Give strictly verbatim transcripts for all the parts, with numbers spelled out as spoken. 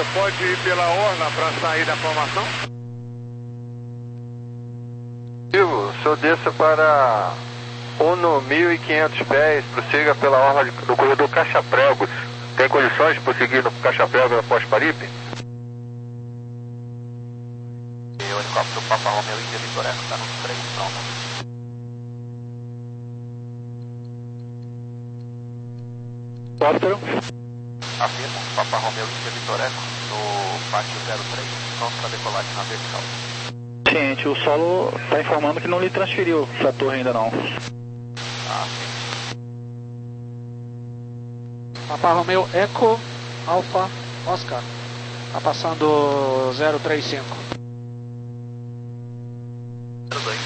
pode ir pela orla para sair da formação? O senhor desça para Uno mil e quinhentos pés, prossiga pela orla de, do corredor Caixa Pregos. Tem condições de prosseguir no Caixa Pregos após Paripe? E o helicóptero Papa Romeo Índia Vitor Eco está no três, pronto. Helicóptero. Afirmo, Papa Romeo Índia Vitor Eco, no pátio zero três, pronto para decolagem na vertical. Ciente, o solo está informando que não lhe transferiu para a torre ainda não. Ah, sim. Papa Romeo Eco, Alfa, Oscar. Está passando zero três cinco. zero dois.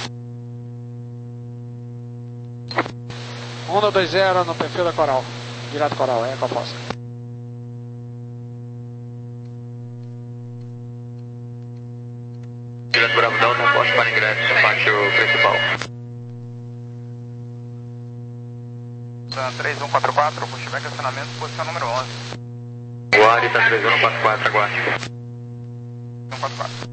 um dois zero no perfil da Coral. Direto Coral, Eco Oscar. Direto Bravo Delta, poste para ingresso, pátio principal. três um quatro quatro, pushback acionamento, posição número onze. Guarde, está três um quatro quatro, aguarde. um quatro quatro.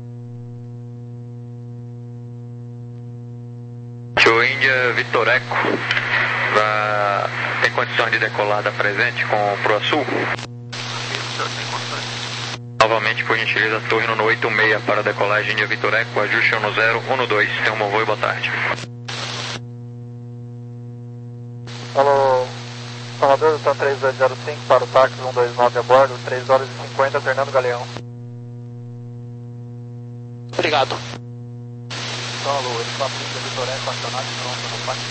Tio Índia Vitor Eco, pra... tem condições de decolar da presente com o Proa Sul? Novamente, por gentileza, torre no oito seis para decolagem Índia Vitor Eco, ajuste um zero um dois, tem um bom voo e boa tarde. Alô, Salvador, está três dois zero cinco para o táxi um dois nove a bordo, três horas e cinquenta, Fernando Galeão. Obrigado. Solo, helicóptero Índia Vitor Eco acionado e pronto no pátio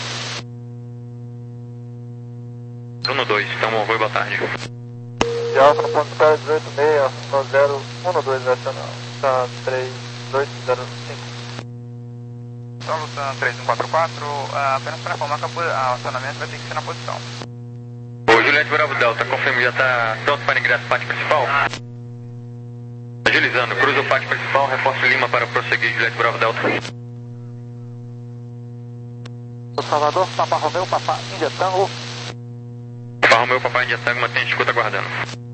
três. um dois, tem um bom voo e boa tarde. De Alfa no ponto espera dezoito seis, um zero um dois nacional, está três dois zero cinco. Solo, três um quatro quatro, apenas para informar que o acionamento vai ter que ser na posição. O Juliette Bravo Delta, confirme, já está pronto para ingresso no pátio principal? Agilizando, cruza o pátio principal, reforço Lima para prosseguir Juliette Bravo Delta. O Salvador, Papa Romeu, Papa Índia Tango. Papa Romeu, Papa Índia Tango, mantém escuta aguardando.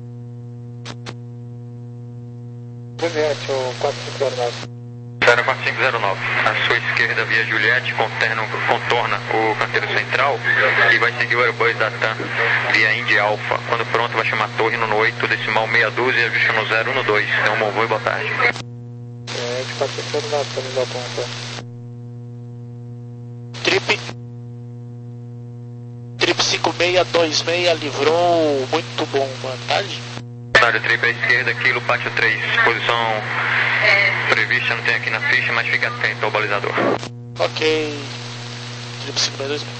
Juliette, o quatro cinco zero nove. zero quatro cinco zero nove, à sua esquerda via Juliette, contorna, contorna o canteiro central e vai seguir o Airbus da TAM via Indy Alpha. Quando pronto vai chamar a torre no oito, decimal meia dúzia e ajusta no zero um dois. Tem um bom voo e boa tarde. É, de quatro cinco zero nove, estamos da ponta. Trip. Trip cinco seis dois seis livrou muito bom, boa tarde. Área trip à esquerda, quilo pátio três, posição prevista não tem aqui na ficha, mas fica atento ao balizador. Ok. Trip cinco seis dois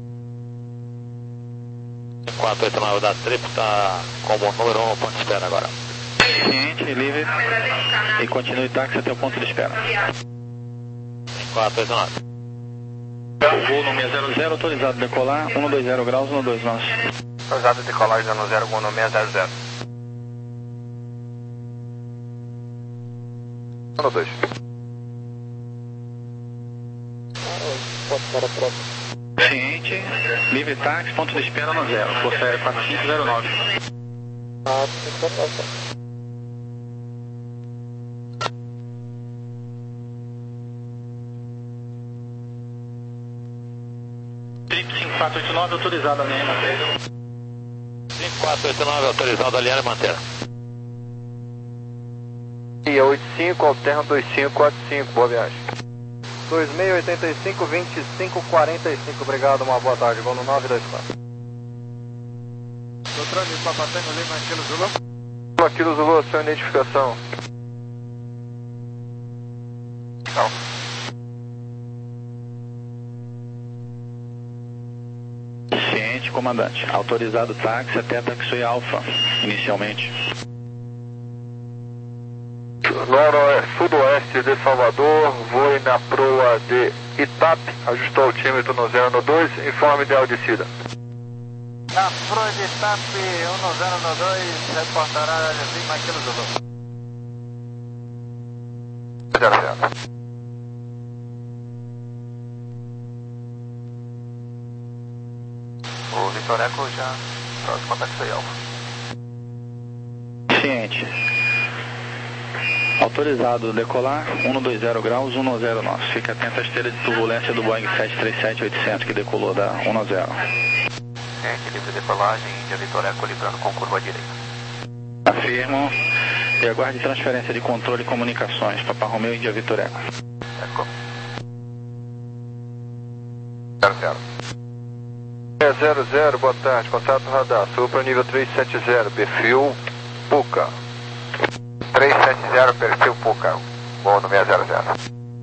seis. quatro oito nove da Trip está como número um, ponto de espera agora. Ciente, livre e continue táxi até o ponto de espera. quatro oito nove. Voo no seis zero zero, autorizado a decolar, um dois zero graus, um dois nove. Autorizado a decolagem no zero um no seis zero zero. um dois. Pode para a próxima. Ciente, livre táxi, ponto de espera no zero, Força Aérea quatro cinco zero nove. quatro cinco zero nove. Trip cinco quatro oito nove, autorizado a linha manter. cinco quatro oito nove, autorizado a linha manter. E oito cinco, alterna dois cinco quatro cinco, boa viagem. dois seis oito cinco, vinte e cinco quarenta e cinco, obrigado, uma boa tarde, vou no nove dois quatro. Doutor Papa Tango Lima, Kilo Zulu. Aquilo Zulu, sua identificação. Não. Ciente, comandante. Autorizado táxi até Taxi Alfa, inicialmente. Noroeste, sudoeste de Salvador, voe na proa de Itap, ajustou o altímetro no zero dois, informe ideal de descida. Na proa de Itap, um zero dois, reportará Lima Kilo Zulu. zero zero. O Vitor Eco já próximo a Taxi Alpha. Ciente. Autorizado decolar, cento e vinte graus, cento e zero nove. Fique atento à esteira de turbulência do Boeing sete três sete oitocentos que decolou da cento e zero. Ciente, livre decolagem, Índia Vitor Eco, livrando com curva direita. Afirmo. E aguarde transferência de controle e comunicações. Papa Romeu, Índia Vitor Eco. Eco. zero zero. É zero zero, boa tarde, contato radar, Supra nível trezentos e setenta, perfil Puca. trezentos e setenta, perfil Puca, voo no seis zero zero.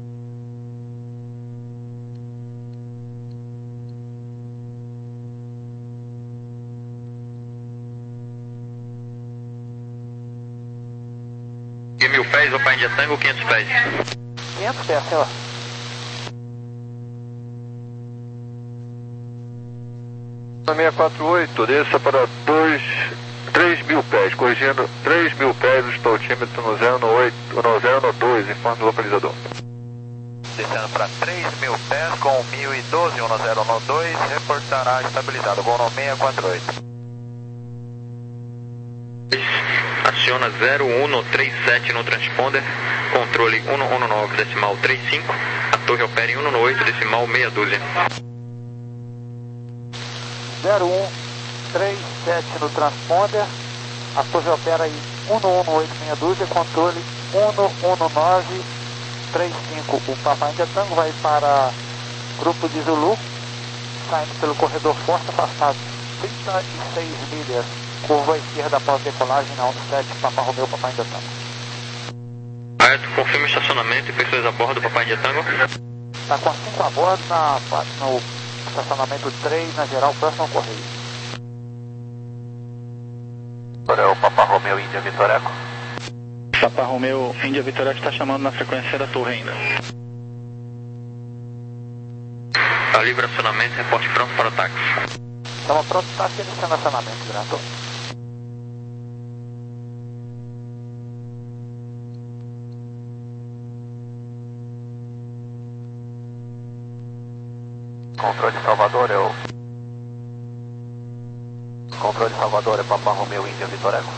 E mil pés, Opa India Tango, quinhentos pés. quinhentos pés, senhor. seiscentos e quarenta e oito, desça para dois, três mil pés, corrigindo três mil pés, o estaltímetro no zero oito, no zero dois, informe o localizador. Descendo para três mil pés com mil e doze, no zero dois, reportará estabilizado, voo no seis quatro oito. Aciona zero um três sete no transponder, controle cento e dezenove decimal trinta e cinco, a torre opera em cento e oito decimal meia dúzia. zero um três sete no transponder, a torre opera em cento e oito meia dúzia, controle cento e nove trinta e cinco. O Papa India Tango vai para grupo de Zulu, saindo pelo corredor forte, afastado trinta e seis milhas, curva esquerda após decolagem na onze sete, Papa Romeu, Papa India Tango. Certo, confirma o estacionamento e pessoas a bordo do Papa India Tango. Está com cinco a bordo na, no estacionamento três, na geral, próximo ao correio. Agora é o Papa Romeu, Índia Vitor Eco. Papa Romeu, Índia Vitor Eco está chamando na frequência da torre ainda. Tá livre acionamento, reporte pronto para o táxi. Estamos prontos para iniciando o acionamento, diretor. Controle de Salvador é o... Controle de Salvador é Papa Romeu, Índia Vitor Eco.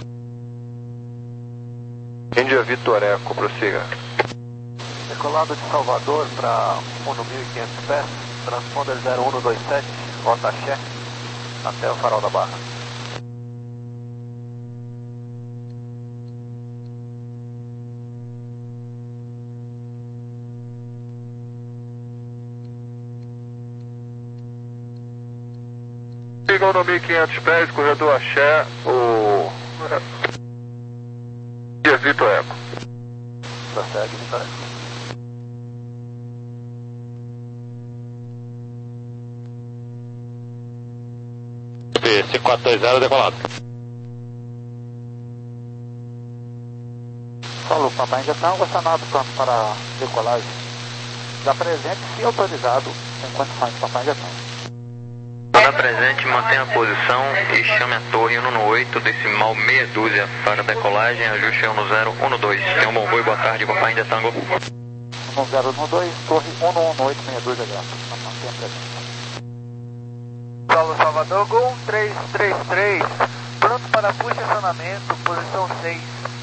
Índia Vitor Eco, prossiga. Decolado de Salvador para mil e quinhentos pés, transponder zero um dois sete, rota Axé, até o Farol da Barra. Sigam no mil e quinhentos pés, corredor Axé, o... Índia Vitor Eco. Prossegue, Vitor Eco. C quatro dois zero decolado. Falou, Papa India Tango, acionado pronto para decolagem. Já presente, se autorizado, em condições de Papa India Tango. Na presente, mantenha a posição e chame a torre cento e oito decimal meia dúzia para decolagem, ajuste cento zero um dois. Tenha um bom voo e boa tarde, Papa India Tango. cento zero um dois, torre cento e oito meia dúzia, graças. Mantenha presente. Paulo Salvador, Gol um três três três, pronto para push acionamento, posição seis.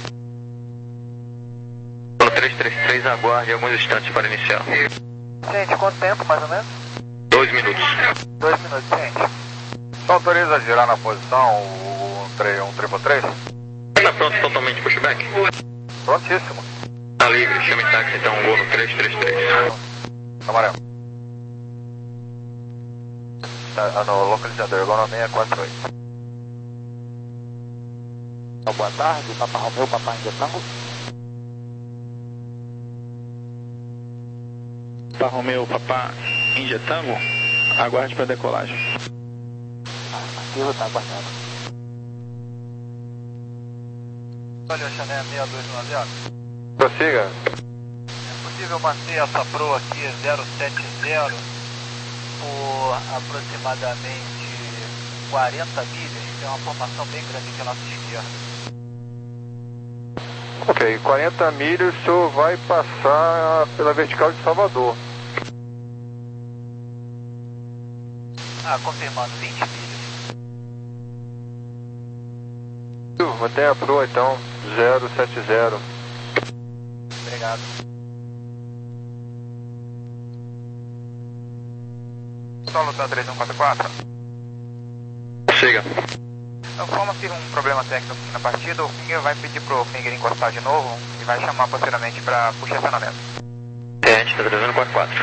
três três três, aguarde alguns instantes para iniciar. Gente, quanto tempo mais ou menos? Dois minutos. Dois minutos, gente. Autoriza a girar na posição o um três três? Está pronto totalmente pushback? Prontíssimo. Tá livre, chame táxi então, voo no três três três. Amarelo. Tá no localizador, voo no seis quatro oito. Boa tarde, Papa Romeu, Papa India Tango. Papa Romeu, Papa India Tango, aguarde para decolagem. Aqui eu estou aguardando. Olha, Chanel seis dois nove zero. Prossiga. É possível manter essa proa aqui zero sete zero por aproximadamente quarenta milhas? Tem uma formação bem grande aqui à nossa esquerda. Ok, quarenta milhas, o senhor vai passar pela vertical de Salvador. Ah, confirmando, vinte milhas. O Mantenha a proa então, zero sete zero. Obrigado. Solo da três um quatro quatro. Siga. Informa-se um problema técnico aqui na partida, o Finger vai pedir pro Finger encostar de novo e vai chamar posteriormente para puxar acionamento. Ciente, tá três um quatro quatro.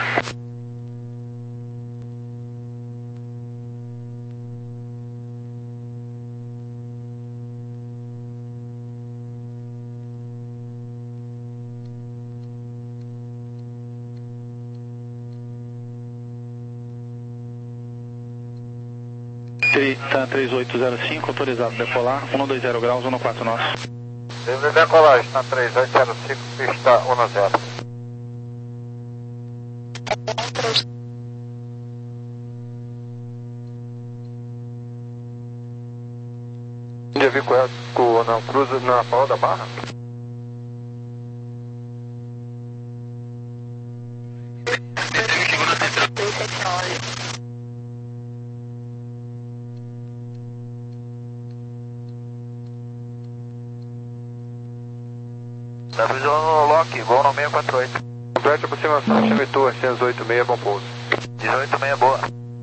Tá três oito zero cinco, autorizado a decolar, um dois zero graus, um quatro nós. Livre de decolagem na três oito zero cinco, pista um zero. Já vi com, com na cruza na pau da barra? Tá visualizando no lock, voo no seis quatro oito. Complete a aproximação, chame torre, cento e oito seis, bom pouso. dezoito seis, boa.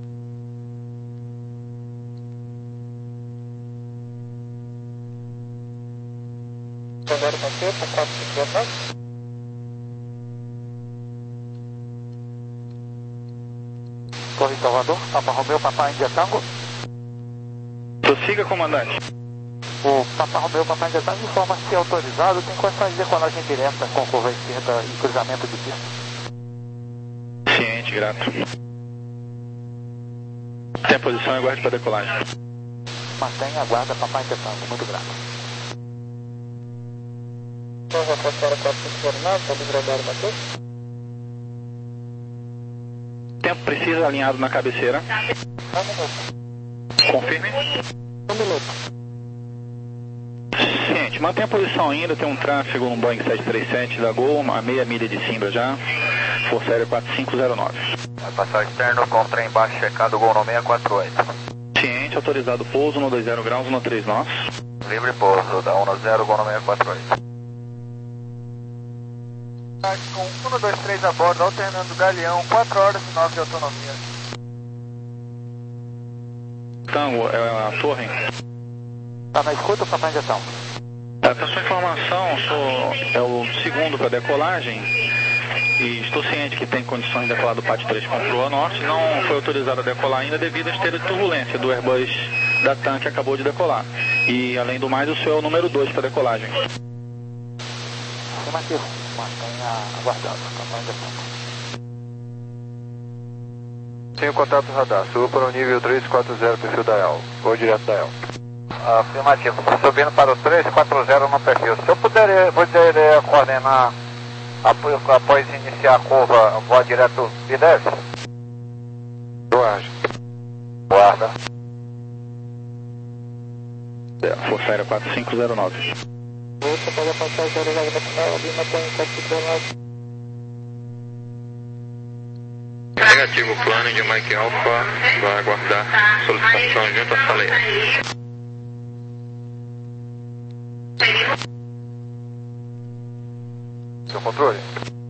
zero quatro quatro cinco nove. Torre Salvador, Papa Romeu, Papa Índia Tango. Prossiga, comandante. O Papa Romeu, Papa Índia Tango informa se autorizado, tem condições de decolagem direta com curva esquerda e cruzamento de pista. Ciente, grato. Tem a posição e aguarde para decolagem. Mantenha a guarda, Papa Índia Tango, muito grato. Torre Atmosfera quatro cinco zero nove, está livre Matheus. Tempo preciso, alinhado na cabeceira. Um minuto. Confirme. Um minuto. Ciente, mantém a posição ainda, tem um tráfego no Boeing sete três sete da Gol, a meia milha de Simbra já, Força Aérea quatro cinco zero nove. Vai passar externo com trem embaixo, checado, gol no seis quatro oito. Ciente, autorizado pouso, um dois zero graus, um três nós. Livre pouso, da um zero, gol no seis quatro oito. Com um dois três a bordo, alternando galeão, quatro horas e nove de autonomia. Tango, é a torre. Tá na escuta, Papa Índia Tango? Para sua informação, sou, é o segundo para decolagem e estou ciente que tem condições de decolar do P A T três com proa norte. Não foi autorizado a decolar ainda devido à esteira de turbulência do Airbus da TAM que acabou de decolar. E, além do mais, o senhor é o número dois para decolagem. Afirmativo. Mantenha aguardando, Papa Índia Tango. Tenho contato radar, suba para o nível três quatro zero, perfil da E L. Vou direto da E L. Afirmativo, subindo para o três quatro zero no perfil. Se eu puder, poderia coordenar após, após iniciar a curva, voar direto e dez? Guarde. Guarda. É, Força Aérea quatro cinco zero nove. Você pode passar a zero na final, ali na Boeing quatro cinco zero nove. Negativo, plano de Mike Alpha, vai aguardar solicitação junto à Saleia. Seu controle?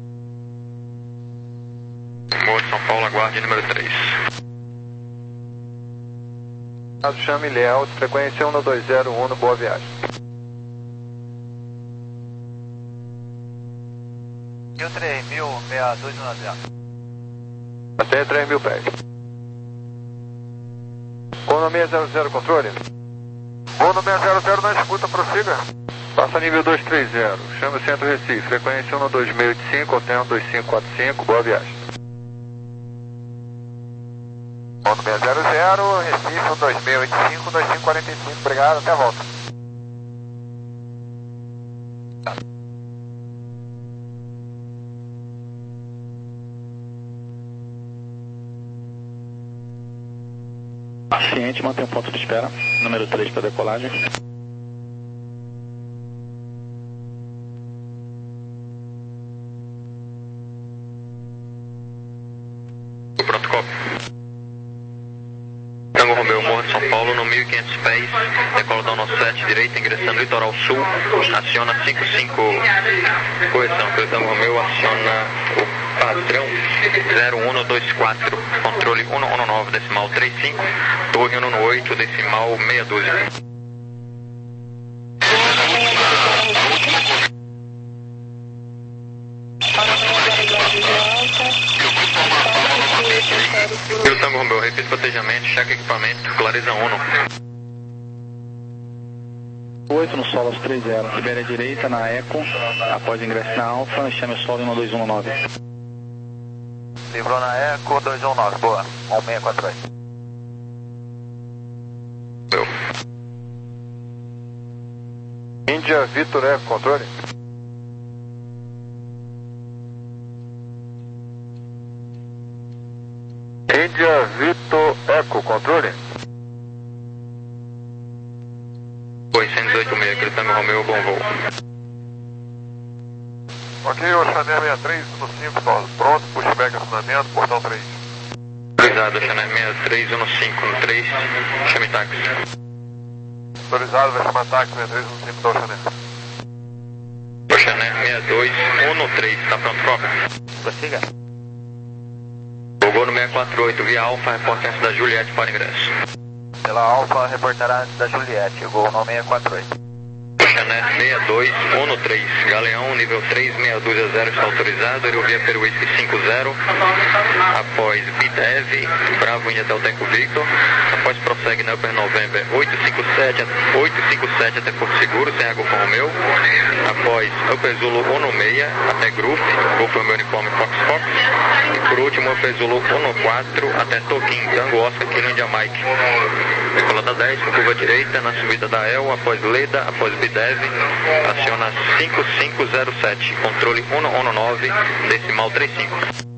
Morro de São Paulo, aguarde número três. Caso chame Leal, frequência um dois zero um, boa viagem. mil três mil, seis dois um zero. Até três mil pés. Gol no seis zero zero, controle? Gol no seis zero zero na escuta, prossiga. Passa nível dois três zero, chame o Centro Recife, frequência um dois seis oito cinco, hotel dois cinco quatro cinco, boa viagem. Gol no seis zero zero, Recife um dois seis oito cinco, dois cinco quatro cinco, obrigado, até a volta. Ciente, mantém o ponto de espera, número três para decolagem. Pronto, copy. Tango Romeu, Morro de São Paulo, no mil e quinhentos pés, decola da sete, direita, ingressando Litoral Sul, aciona cinco cinco, correção, Tango Romeu, aciona o padrão zero um dois quatro, controle um um nove, decimal trinta e cinco, torre um um oito, decimal meia dúzia. E o Tango Romeu, repita o platejamento, cheque equipamento, clareza um. oito no solo aos três zero, libere a direita na Eco, após ingresso na Alfa, chame o solo em um dois um nove. Livrou na Eco, dois um nove, boa, um seis quatro oito. Meu. Índia Vitor Eco, controle. Índia Vitor Eco, controle. Oi, cento e dezoito seis, aquele Tango Romeu, bom voo. Ok, Oxané sessenta e três, um cinco, pronto, pushback acionamento, portão três. Autorizado, Oxané sessenta e três, um cinco, no três, chame táxi. Autorizado, vai chamar táxi, sessenta e três, um cinco, da Oxané. Oxané sessenta e dois, um três, tá pronto, próprio. Prossiga. Gol no seis quatro oito, via Alfa, reporte antes da Juliette para ingresso. Pela Alfa, reportará antes da Juliette, gol no seis quatro oito. Oxané sessenta e dois, um três, Galeão, nível três, meia dúzia zero, está autorizado, aerovia Peruísque cinco zero, após Bidev, Bravo India Delta Eco Victor, após prossegue na Upper November oito cinco sete, oito cinco sete até Porto Seguro, sem Alfa Romeo, após Upper Zulu um seis até Groove, Golf Romeo Uniforme Fox Fox, e por último Upper Zulu um quatro até Toquim, Tango Oscar, Kilo India Mike. Decolada dez, com curva direita, na subida da El, após Leda, após Bidev, aciona cinco cinco zero sete, controle um um nove, decimal trinta e cinco.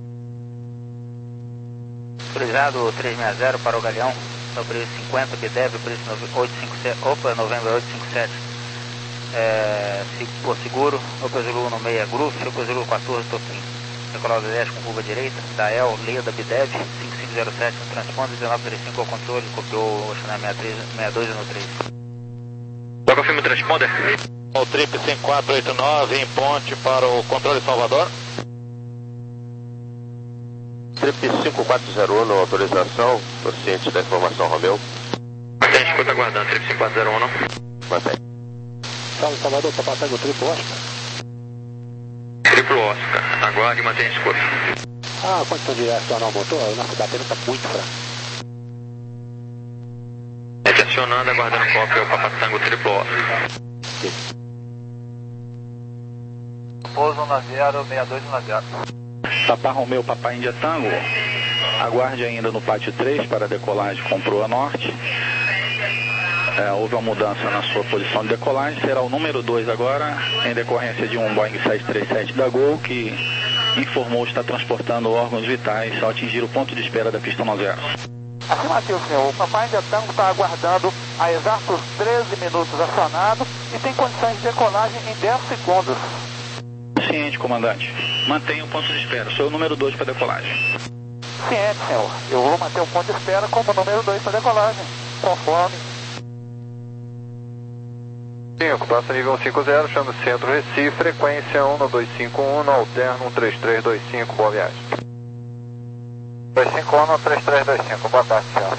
Autorizado trezentos e sessenta para o Galeão, no preço cinquenta, Bidev, preço oito cinco sete, opa, novembro oito cinco sete, é, por seguro, Opa Zulu um seis, Groove, Opa Zulu quatorze, Toquim. Decolada dez com curva direita, da El, Leda, Bidev, cinco cinco zero sete, no transponder, dezenove trinta e cinco ao controle, copiou o Oxané sessenta e dois no três. Só confirma o transponder. O Trip cinco quatro oito nove em ponte para o controle Salvador. Trip cinco quatro zero um, autorização, tô ciente da informação, Romeu. Mantém, escuta aguardando, Trip cinco quatro zero um, não? Mantém. Salve, Salvador, tá passando o triplo Oscar? Triplo Oscar, aguarde e mantenha a escuta. Ah, condição de acionar o motor, o nosso bateria tá muito fraco. É acionando, aguardando cópia, o Papatango Triplo Oscar. Pouso na zero, sessenta e dois na zero. Papá Romeu, Papai Índia Tango, aguarde ainda no pátio três para a decolagem com proa norte. É, houve uma mudança na sua posição de decolagem, será o número dois agora, em decorrência de um Boeing sete três sete da Gol, que informou estar transportando órgãos vitais ao atingir o ponto de espera da pista nove zero. Afirmativo, senhor. O Papai Índia Tango está aguardando há exatos treze minutos acionado e tem condições de decolagem em dez segundos. Ciente, comandante. Mantenha o ponto de espera. Sou o número dois para decolagem. Ciente, senhor. Eu vou manter o ponto de espera como número dois para decolagem, conforme. cinco, passa nível cinco zero, chama o centro Recife, frequência um dois cinco um, no alterno um três três dois cinco, boa viagem. dois cinco um, três três dois cinco, boa tarde, senhor.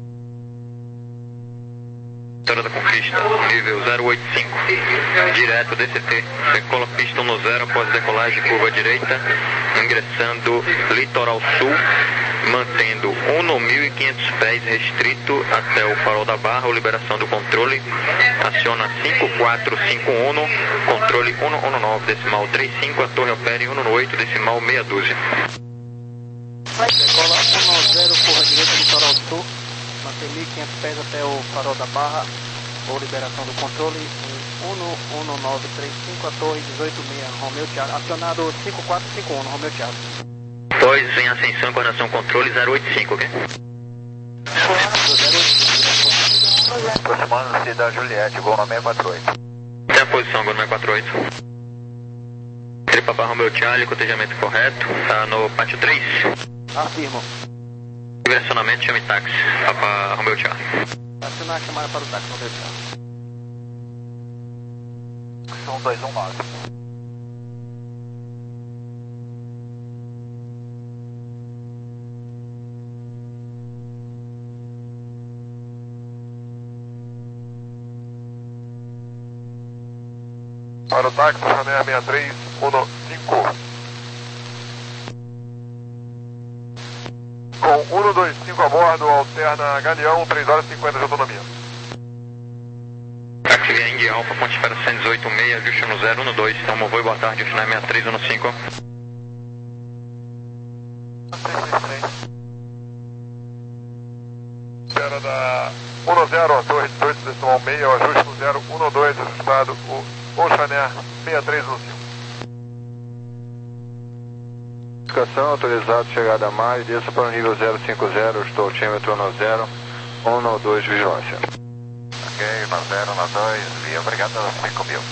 Vitória da Conquista, nível zero oito cinco, direto D C T, decola pista um zero após decolagem curva direita, ingressando Litoral Sul, mantendo um mil e quinhentos pés restrito até o farol da Barra, ou liberação do controle, aciona cinco quatro cinco um, controle um um nove, decimal trinta e cinco, a torre opera em um oito, decimal meia dúzia. Decola um zero, curva direita, Litoral Sul, manter mil e quinhentos pés até o farol da Barra, ou liberação do controle, um um nove três cinco, a torre dezoito seis, Romeu Thiago, acionado cinco quatro cinco um, Romeu Thiago. Após em ascensão e coordenação controle zero oito cinco, ok? Aproximando-se da Juliette, gol no seis quatro oito. Tem a posição, gol no seis quatro oito. Ele Papai Romeu Thiago, cotejamento correto, tá no pátio três. Afirmo. Direcionamento, chame táxi, Papai Romeu Thiago. Acionar a chamada para o táxi, Romeu Thiago. um dois um nove. Para o táxi, Chanel seis três um cinco. Com um dois cinco a bordo, alterna Galeão, três horas e cinquenta de autonomia. Táxi via Indy Alpha, ponte para cento e dezoito seis, ajuste no zero um dois, então voo e boa tarde, Chanel seis três um cinco. Espera da um zero, torre dezoito, decimal seis, ajuste no zero um dois, ajustado, o Oceaner seis três um cinco. Notificação, autorizado, chegada a mais, desça para o nível zero cinco zero, estou altímetro no zero um dois, vigilância. Ok, no zero, no dois, via, obrigado, cinco mil.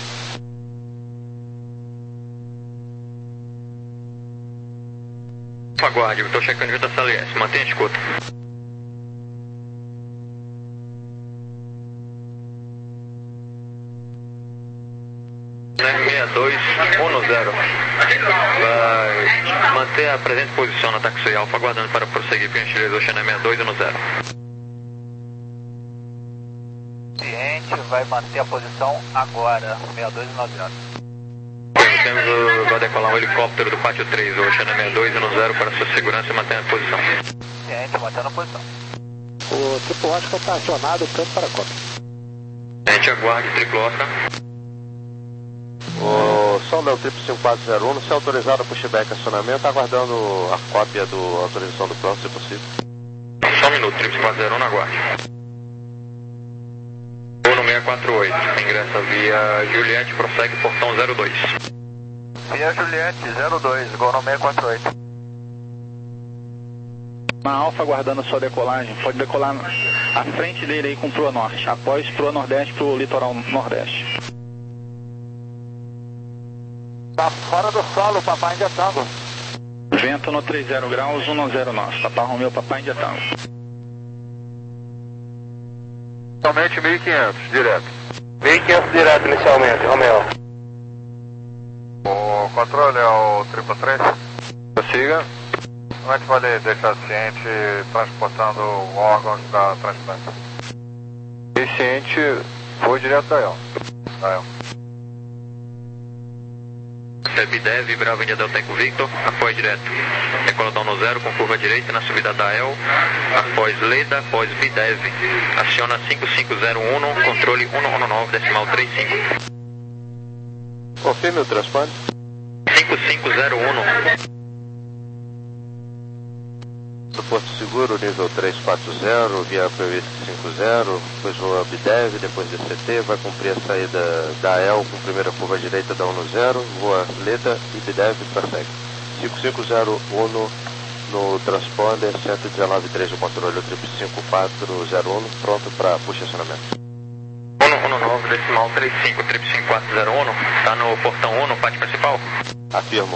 Aguarde, estou checando junto a Sala S, mantenha a escuta. seis dois um zero. Vai manter a presente posição na Taxi Alpha, aguardando para prosseguir com o gentileza Chanel seis dois um zero. Ciente, vai manter a posição agora, seis dois um zero. Temos o, vai decolar um helicóptero do pátio três, o Chanel seis dois um zero, para sua segurança e manter a posição. Ciente, mantendo a posição. O triplo Oscar está acionado, tanto para a Copa. Gente, aguarde, triplo Oscar. O Sondel triplo cinco quatro zero um, se autorizado para pushback acionamento, aguardando a cópia da autorização do plano, se possível. Só um minuto, triplo cinco quatro zero um, aguarde. Voo no seis quatro oito, ingressa via Juliette, prossegue portão zero dois. Via Juliette, zero dois, gol no seis quatro oito. Na Alfa, aguardando sua decolagem, pode decolar à frente dele aí com Proa Norte, após Proa Nordeste para o litoral Nordeste. Tá fora do solo, Papai India Tango. Vento no trinta graus, um zero nove, Papai Romeu, Papai India Tango. Somente mil e quinhentos, direto. mil e quinhentos direto inicialmente, Romeu. O controle é o triplo três. Prossiga. Como é que pode deixar ciente transportando órgãos da transplante? E ciente foi direto da El. Da El. Bidev, Bravo India Delta Eco Victor, após direto. Decoladão no zero com curva direita na subida da El, após Leda, após Bidev. Aciona cinco cinco zero um, controle um um nove, decimal trinta e cinco. Confirme o transplante. cinco cinco zero um. Do Porto Seguro, nível três quatro zero, via Previsk cinco zero, depois voa Bidev, depois D C T, vai cumprir a saída da El com primeira curva direita da um zero, voa Leda e Bidev prossegue. cinco cinco zero um no transponder, cento e dezenove três o controle, o triplo cinco quatro zero um, pronto para puxa acionamento. um um nove, decimal trinta e cinco, triplo cinco quatro zero um, está no portão um, no pátio principal? Afirmo.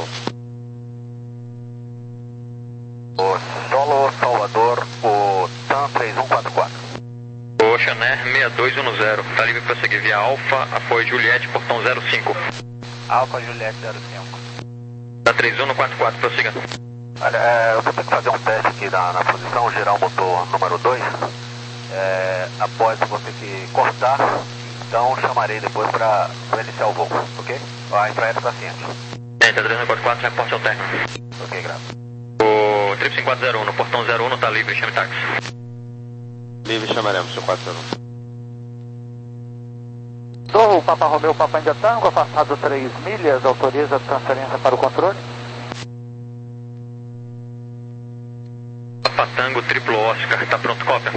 O Solo Salvador, o T A M três um quatro quatro. O Chanel seis dois um zero, está livre para seguir via Alfa, após Juliette, portão zero cinco. Alfa Juliette zero cinco. Da três um no quatro quatro, prossiga. Olha, é, eu vou ter que fazer um teste aqui na, na posição, girar o motor número dois. É, após eu vou ter que cortar, então chamarei depois para iniciar o voo, ok? A infraero está ciente. É, tá três um quatro quatro, reporte ao término. Ok, graças. O triplo cinco quatro zero um, no portão zero um, está livre, chame táxi. Livre chamaremos, cinco quatro zero um. Torre, Papa Romeu, Papai India Tango, afastado três milhas, autoriza a transferência para o controle. Papa Tango, triplo Oscar, está pronto, cópia?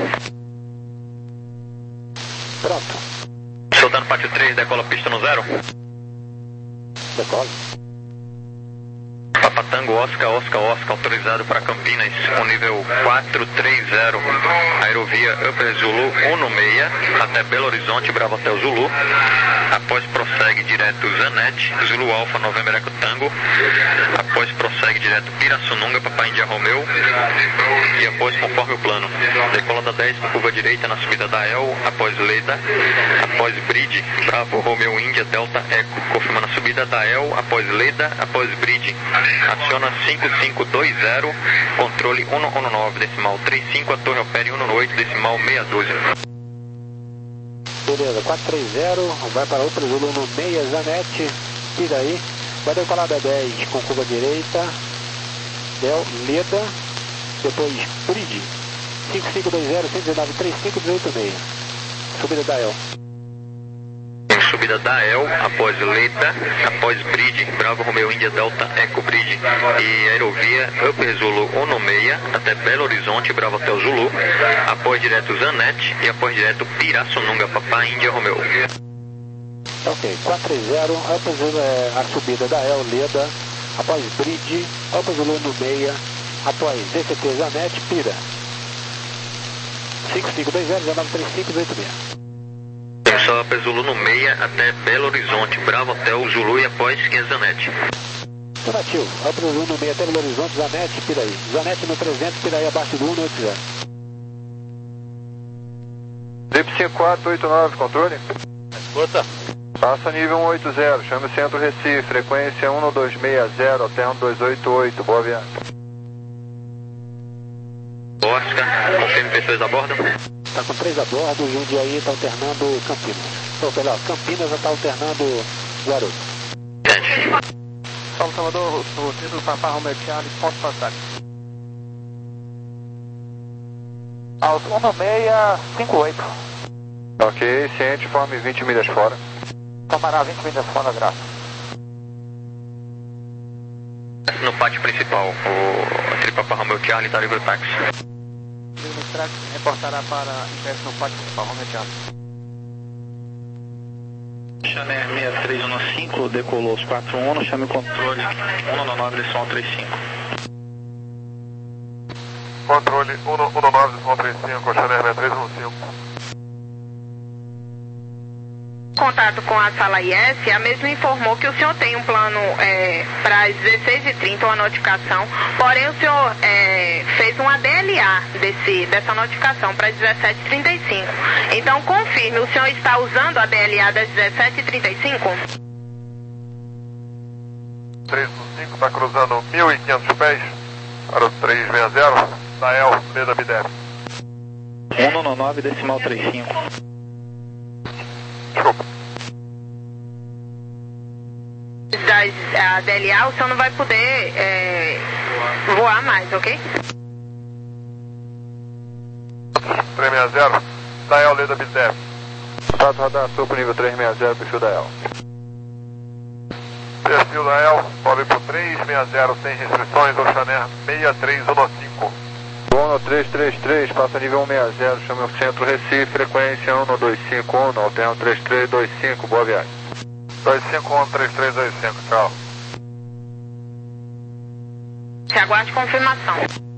Pronto. Soltando pátio três, decola pista no zero. Decola. Papa Papa Tango Oscar, Oscar, Oscar, autorizado para Campinas, com nível quatro três zero, aerovia Upper Zulu um seis, até Belo Horizonte, Bravo Hotel Zulu. Após prossegue direto Zanetti, Zulu Alfa, November Eco Tango. Após prossegue direto Pirassununga, Papai India Romeu. E após, conforme o plano, decola da dez com curva direita na subida da El, após Leda, após Bridge, Bravo Romeu India Delta Eco, confirmando a subida da El, após Leda, após Bridge, aciona cinco cinco dois zero, controle um um nove, decimal trinta e cinco, a torre opere um oito, decimal seis um dois. Beleza, quatro três zero, vai para outra Zulu no seis, Zanetti, tira aí, vai decolar da dez com curva direita, Del, Leda, depois Bridge, cinco cinco dois zero, cento e dezenove, trinta e cinco, dezoito seis, subida da El. Subida da El, após Leda, após Bridge, Bravo Romeo India Delta Eco Bridge e aerovia Upper Zulu um seis, até Belo Horizonte, Bravo Hotel Zulu, após direto Zanetti e após direto Pirassununga, Papai India Romeo. Ok, quatro três zero, Upper Zulu é a subida da El, Leda, após Bridge, Upper Zulu um seis, após D C T Zanetti, Pira. cinco cinco dois zero, dezenove trinta e cinco, dezoito seis. Só Upper Zulu no meia até Belo Horizonte, Bravo Hotel Zulu e após Zanetti. Negativo, Upper Zulu no meio até Belo Horizonte, Zanetti, Piraí. Zanetti no trezentos, Piraí abaixo do um oito zero. Zip cinco quatro oito nove, controle. Escuta. Passa nível um oito zero, chame o centro Recife, frequência um dois seis zero até um dois oito oito, boa viagem. Oscar, confirme pessoas a bordo. Está com três a bordo, o Jundiaí está alternando Campinas. Ou melhor, Campinas está alternando Guarulhos. Salve Salvador, roteiro Papa Romeo Charlie, ponto passado. Alto um seis cinco oito. Ok, ciente, forme vinte milhas fora. Camará vinte milhas fora, graça. No pátio principal, o Tripapa Romeo Charlie está livre táxi. Reportará para ingresso no pátio principal, Romeo Charlie. Chanel seis três um cinco, decolou os quatro um, chame o controle um nove, direção trinta e cinco. Controle um nove, direção trinta e cinco, Chanel seis três um cinco. Contato com a sala I S, a mesma informou que o senhor tem um plano é, para as dezesseis e trinta, uma notificação, porém o senhor é, fez um A D L A desse, dessa notificação para as dezessete e trinta e cinco. Então confirme, o senhor está usando a D L A das dezessete e trinta e cinco? três um cinco está cruzando mil e quinhentos pés para o três seis zero, da El, Leda Bideve. um nove, decimal trinta e cinco. Desculpa. Das a D L A, o senhor não vai poder é, voar mais, ok? três seis zero, da El, Leda Bideve. Status radar sopro nível três seis zero, perfil da El. Perfil da El, sobe para o três seis zero sem restrições, Oceaner seis três um cinco. Bono três três três, passa nível um seis zero, chama o centro Recife, frequência um dois cinco um, alterna três três dois cinco, boa viagem. dois cinco um, três três dois cinco, tchau. Se aguarde confirmação.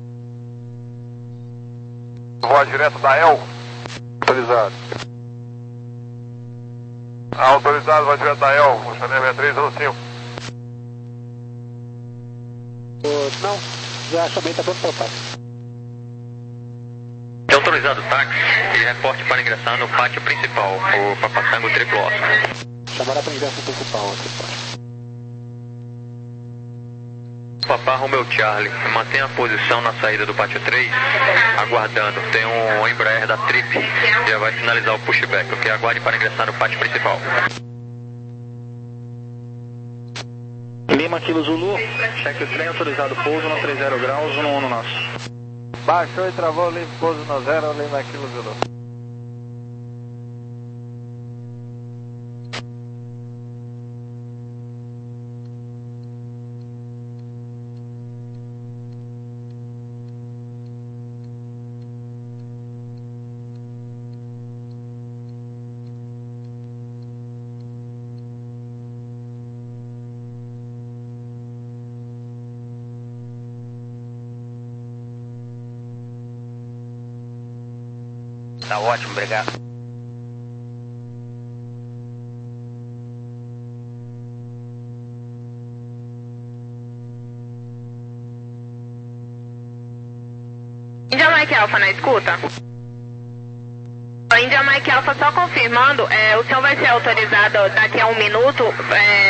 Voa direto da El. Autorizado. Autorizado, vai direto da El, Oceaner seis três um cinco. Uh, não, já chamei, está pronto para o táxi. É autorizado o táxi e reporte para ingressar no pátio principal, o Papatango Triplo Oscar. Chamará para ingresso principal aqui, pode. Papa Romeo Charlie, mantenha a posição na saída do pátio três, aguardando. Tem um Embraer da Trip, já vai finalizar o pushback, ok? Aguarde para ingressar no pátio principal. Lima Kilo Zulu, cheque o trem, autorizado pouso no trinta graus, um um nosso. Baixou e travou, livre pouso no zero, Lima Kilo Zulu. Tá ótimo, obrigado. Índia Mike Alpha na escuta? Índia Mike Alpha, só confirmando, é, o senhor vai ser autorizado daqui a um minuto, é,